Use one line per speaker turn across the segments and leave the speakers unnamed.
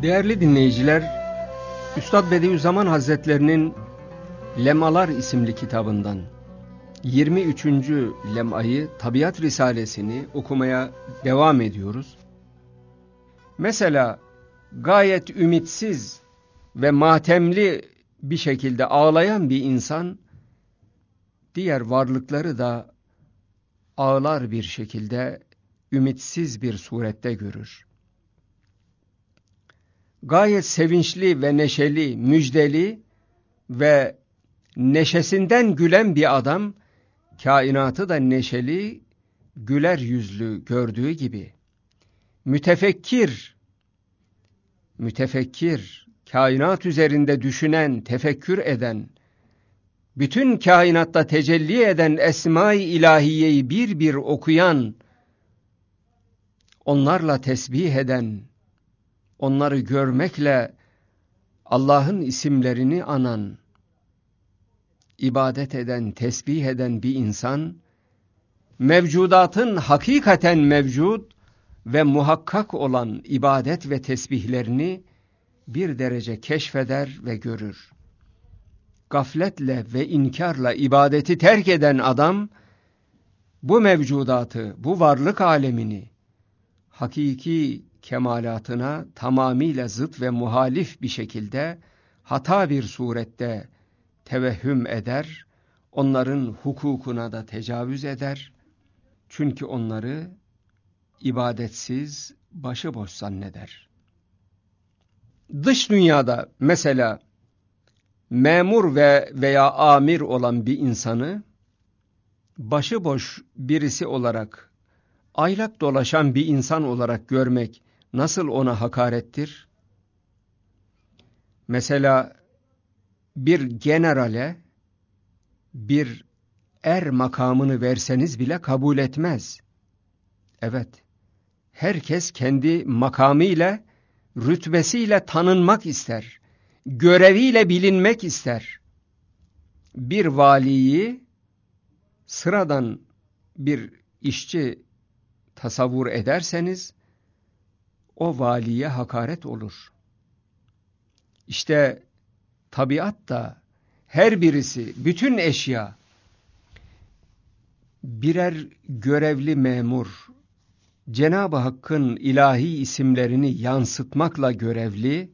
Değerli dinleyiciler, Üstad Bediüzzaman Hazretlerinin Lemalar isimli kitabından 23. lemayı, Tabiat Risalesini okumaya devam ediyoruz. Mesela gayet ümitsiz ve matemli bir şekilde ağlayan bir insan, diğer varlıkları da ağlar bir şekilde, ümitsiz bir surette görür. Gayet sevinçli ve neşeli, müjdeli ve neşesinden gülen bir adam, kainatı da neşeli, güler yüzlü gördüğü gibi, mütefekkir, kainat üzerinde düşünen, tefekkür eden, bütün kainatta tecelli eden Esma-i İlahiye'yi bir bir okuyan, onlarla tesbih eden, onları görmekle Allah'ın isimlerini anan, ibadet eden, tesbih eden bir insan, mevcudatın hakikaten mevcud ve muhakkak olan ibadet ve tesbihlerini bir derece keşfeder ve görür. Gafletle ve inkarla ibadeti terk eden adam, bu mevcudatı, bu varlık alemini, hakiki kemalatına tamamıyla zıt ve muhalif bir şekilde, hata bir surette tevehhüm eder, onların hukukuna da tecavüz eder. Çünkü onları ibadetsiz, başıboş zanneder. Dış dünyada mesela memur veya amir olan bir insanı başıboş birisi olarak, aylak dolaşan bir insan olarak görmek nasıl ona hakarettir? Mesela bir generale bir er makamını verseniz bile kabul etmez. Evet, herkes kendi makamıyla, rütbesiyle tanınmak ister, göreviyle bilinmek ister. Bir valiyi sıradan bir işçi tasavvur ederseniz, o valiye hakaret olur. İşte tabiat da her birisi, bütün eşya birer görevli memur, Cenab-ı Hakk'ın ilahi isimlerini yansıtmakla görevli.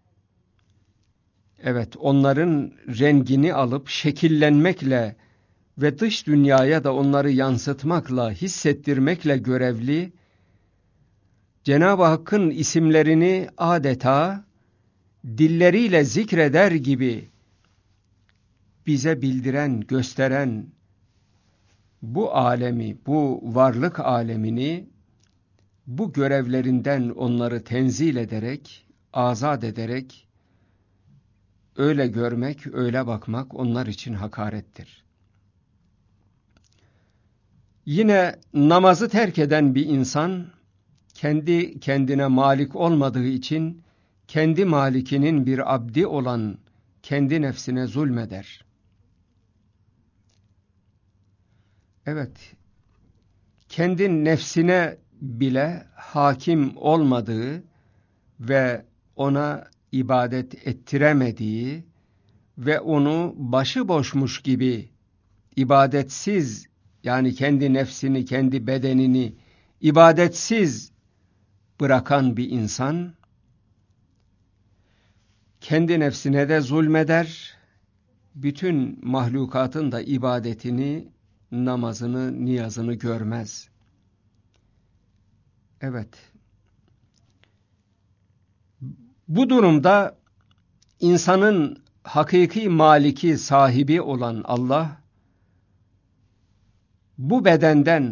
Evet, onların rengini alıp şekillenmekle ve dış dünyaya da onları yansıtmakla, hissettirmekle görevli. Cenab-ı Hakk'ın isimlerini adeta dilleriyle zikreder gibi bize bildiren, gösteren bu alemi, bu varlık alemini, bu görevlerinden onları tenzil ederek, azat ederek, öyle görmek, öyle bakmak onlar için hakarettir. Yine namazı terk eden bir insan, kendi kendine malik olmadığı için, kendi malikinin bir abdi olan kendi nefsine zulmeder. Evet, kendi nefsine bile hakim olmadığı ve ona ibadet ettiremediği ve onu başıboşmuş gibi ibadetsiz, yani kendi nefsini, kendi bedenini ibadetsiz bırakan bir insan, kendi nefsine de zulmeder, bütün mahlukatın da ibadetini, namazını, niyazını görmez. Evet, bu durumda insanın hakiki maliki, sahibi olan Allah, bu bedenden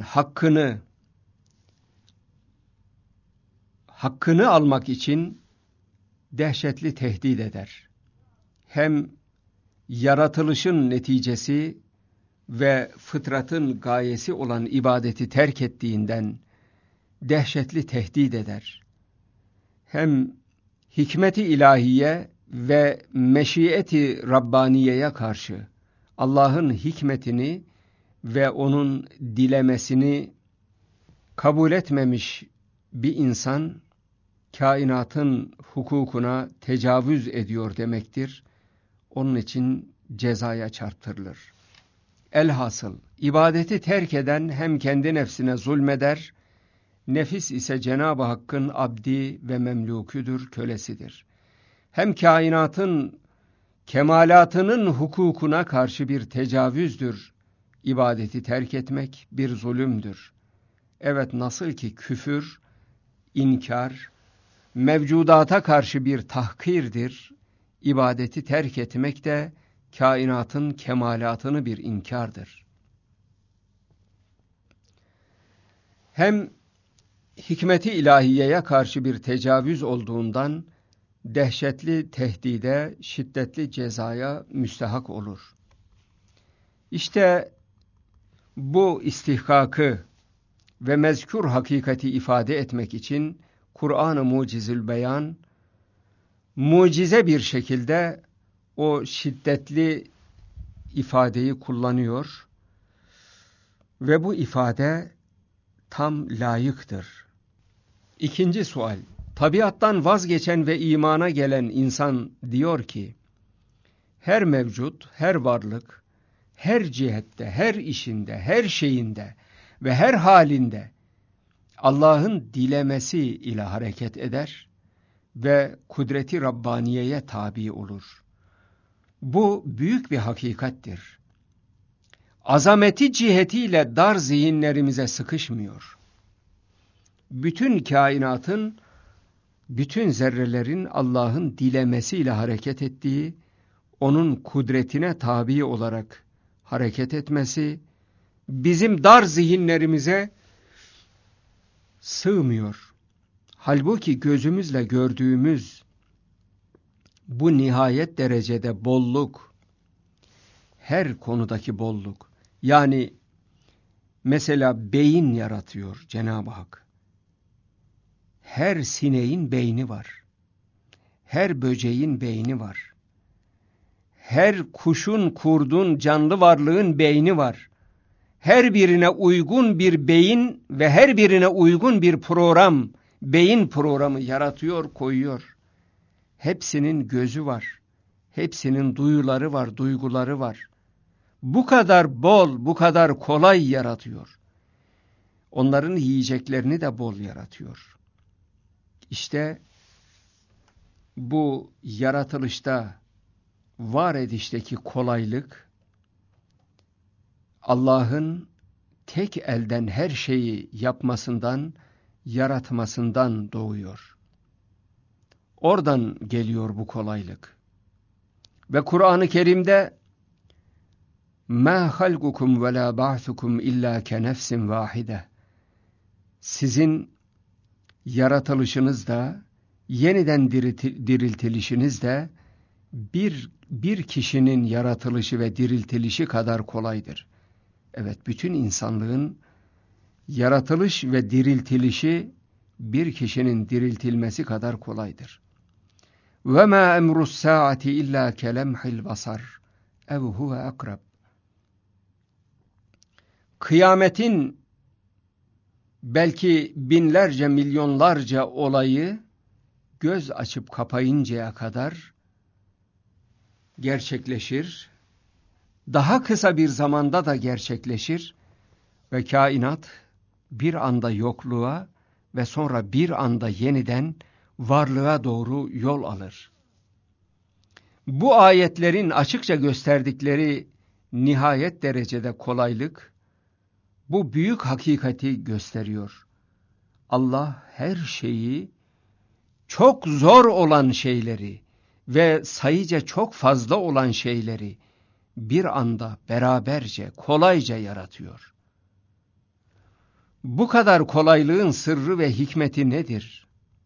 hakkını almak için dehşetli tehdit eder. Hem yaratılışın neticesi ve fıtratın gayesi olan ibadeti terk ettiğinden dehşetli tehdit eder. Hem hikmeti ilahiye ve meşiyeti Rabbaniye'ye karşı Allah'ın hikmetini ve onun dilemesini kabul etmemiş bir insan, kainatın hukukuna tecavüz ediyor demektir. Onun için cezaya çarptırılır. Elhasıl ibadeti terk eden hem kendi nefsine zulmeder, nefis ise Cenab-ı Hakk'ın abdi ve memlûküdür, kölesidir. Hem kainatın kemalatının hukukuna karşı bir tecavüzdür. İbadeti terk etmek bir zulümdür. Evet, nasıl ki küfür, inkar, mevcudata karşı bir tahkirdir, ibadeti terk etmek de kainatın kemalatını bir inkardır. Hem hikmeti ilahiyeye karşı bir tecavüz olduğundan dehşetli tehdide, şiddetli cezaya müstehak olur. İşte bu istihkakı ve mezkur hakikati ifade etmek için Kur'an-ı Mucizül Beyan mucize bir şekilde o şiddetli ifadeyi kullanıyor ve bu ifade tam layıktır. İkinci sual, tabiattan vazgeçen ve imana gelen insan diyor ki, her mevcut, her varlık, her cihette, her işinde, her şeyinde ve her halinde Allah'ın dilemesi ile hareket eder ve kudreti Rabbaniye'ye tabi olur. Bu büyük bir hakikattir. Azameti cihetiyle dar zihinlerimize sıkışmıyor. Bütün kainatın, bütün zerrelerin Allah'ın dilemesiyle hareket ettiği, onun kudretine tabi olarak hareket etmesi, bizim dar zihinlerimize sığmıyor. Halbuki gözümüzle gördüğümüz bu nihayet derecede bolluk, her konudaki bolluk, yani mesela beyin yaratıyor Cenab-ı Hak. Her sineğin beyni var. Her böceğin beyni var. Her kuşun, kurdun, canlı varlığın beyni var. Her birine uygun bir beyin ve her birine uygun bir program, beyin programı yaratıyor, koyuyor. Hepsinin gözü var. Hepsinin duyuları var, duyguları var. Bu kadar bol, bu kadar kolay yaratıyor. Onların yiyeceklerini de bol yaratıyor. İşte bu yaratılışta, var edişteki kolaylık, Allah'ın tek elden her şeyi yapmasından, yaratmasından doğuyor. Oradan geliyor bu kolaylık. Ve Kur'an-ı Kerim'de مَا خَلْقُكُمْ وَلَا بَعْثُكُمْ اِلَّا كَنَفْسٍ وَاحِدَةٍ Sizin yaratılışınız da, yeniden diriltilişiniz de bir kişinin yaratılışı ve diriltilişi kadar kolaydır. Evet, bütün insanlığın yaratılış ve diriltilişi bir kişinin diriltilmesi kadar kolaydır. وَمَا أَمْرُ السَّاعَةِ إِلَّا كَلَمْحِ الْبَصَرِ اَوْ هُوَ أَقْرَبُ Kıyametin belki binlerce, milyonlarca olayı göz açıp kapayıncaya kadar gerçekleşir. Daha kısa bir zamanda da gerçekleşir ve kainat bir anda yokluğa ve sonra bir anda yeniden varlığa doğru yol alır. Bu ayetlerin açıkça gösterdikleri nihayet derecede kolaylık, bu büyük hakikati gösteriyor. Allah her şeyi, çok zor olan şeyleri ve sayıca çok fazla olan şeyleri bir anda beraberce, kolayca yaratıyor. Bu kadar kolaylığın sırrı ve hikmeti nedir?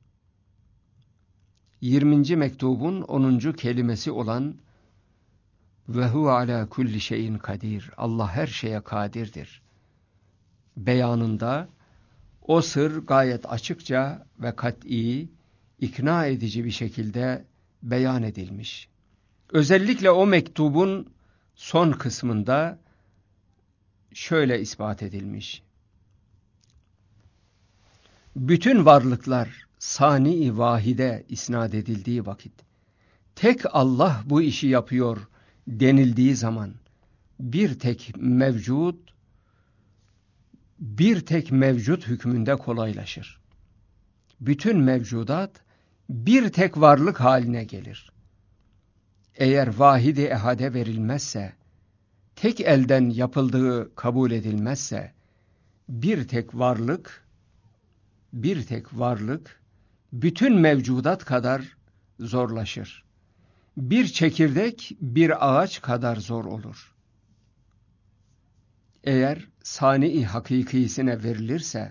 20. mektubun 10. kelimesi olan ve huve ala kulli şeyin kadir. Allah her şeye kadirdir beyanında o sır gayet açıkça ve kat'i, ikna edici bir şekilde beyan edilmiş. Özellikle o mektubun son kısmında şöyle ispat edilmiş. Bütün varlıklar sani-i vahide isnat edildiği vakit, tek Allah bu işi yapıyor denildiği zaman, bir tek mevcut hükmünde kolaylaşır. Bütün mevcudat bir tek varlık haline gelir. Eğer vahid-i ehade verilmezse, tek elden yapıldığı kabul edilmezse, bir tek varlık bütün mevcudat kadar zorlaşır. Bir çekirdek bir ağaç kadar zor olur. Eğer sani-i hakikisine verilirse,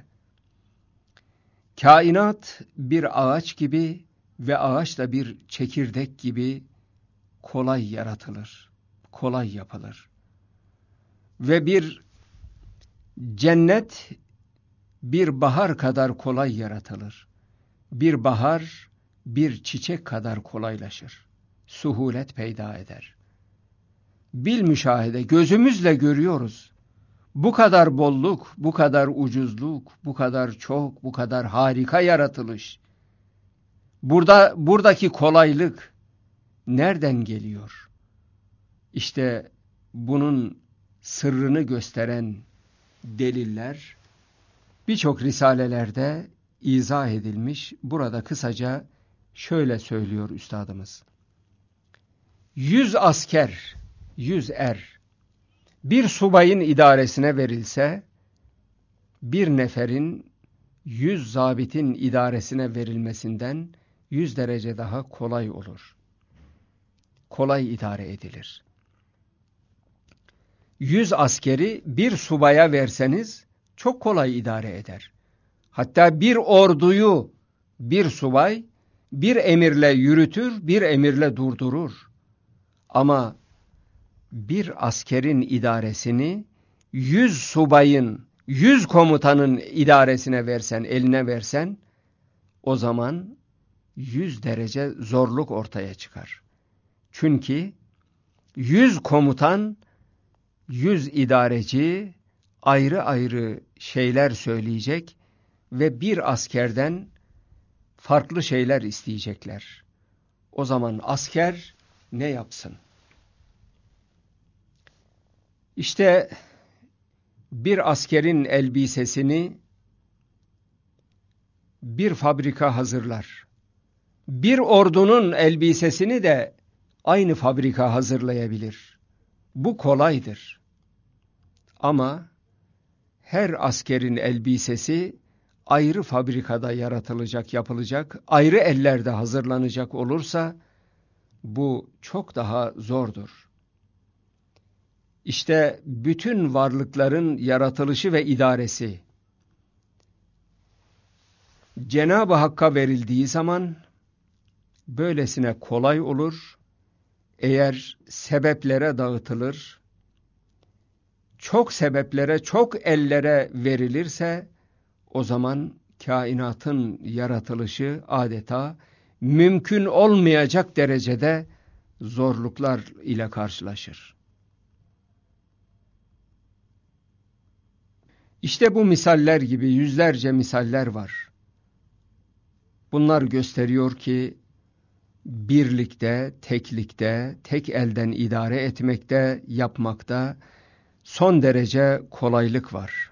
kainat bir ağaç gibi ve ağaç da bir çekirdek gibi kolay yaratılır, kolay yapılır. Ve bir cennet bir bahar kadar kolay yaratılır. Bir bahar bir çiçek kadar kolaylaşır. Suhulet peyda eder. Bilmüşahede gözümüzle görüyoruz. Bu kadar bolluk, bu kadar ucuzluk, bu kadar çok, bu kadar harika yaratılış. Buradaki kolaylık nereden geliyor? İşte bunun sırrını gösteren deliller birçok risalelerde izah edilmiş. Burada kısaca şöyle söylüyor üstadımız. 100 asker, 100 bir subayın idaresine verilse, bir neferin 100 zabitin idaresine verilmesinden 100 derece daha kolay olur. Kolay idare edilir. 100 askeri bir subaya verseniz çok kolay idare eder. Hatta bir orduyu bir subay bir emirle yürütür, bir emirle durdurur. Ama bir askerin idaresini 100 subayın, 100 komutanın idaresine versen, eline versen, o zaman 100 derece zorluk ortaya çıkar. Çünkü 100 komutan, 100 idareci ayrı ayrı şeyler söyleyecek ve bir askerden farklı şeyler isteyecekler. O zaman asker ne yapsın? İşte bir askerin elbisesini bir fabrika hazırlar. Bir ordunun elbisesini de aynı fabrika hazırlayabilir. Bu kolaydır. Ama her askerin elbisesi ayrı fabrikada yaratılacak, yapılacak, ayrı ellerde hazırlanacak olursa bu çok daha zordur. İşte bütün varlıkların yaratılışı ve idaresi Cenab-ı Hakk'a verildiği zaman böylesine kolay olur. Eğer sebeplere dağıtılır, çok sebeplere, çok ellere verilirse, o zaman kainatın yaratılışı adeta mümkün olmayacak derecede zorluklar ile karşılaşır. İşte bu misaller gibi yüzlerce misaller var. Bunlar gösteriyor ki birlikte, teklikte, tek elden idare etmekte, yapmakta son derece kolaylık var.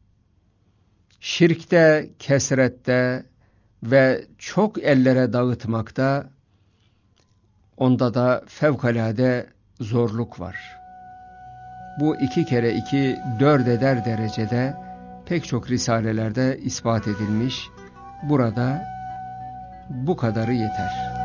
Şirkte, kesrette ve çok ellere dağıtmakta, onda da fevkalade zorluk var. Bu 2 kere 2 4 eder derecede pek çok risalelerde ispat edilmiş. Burada bu kadarı yeter.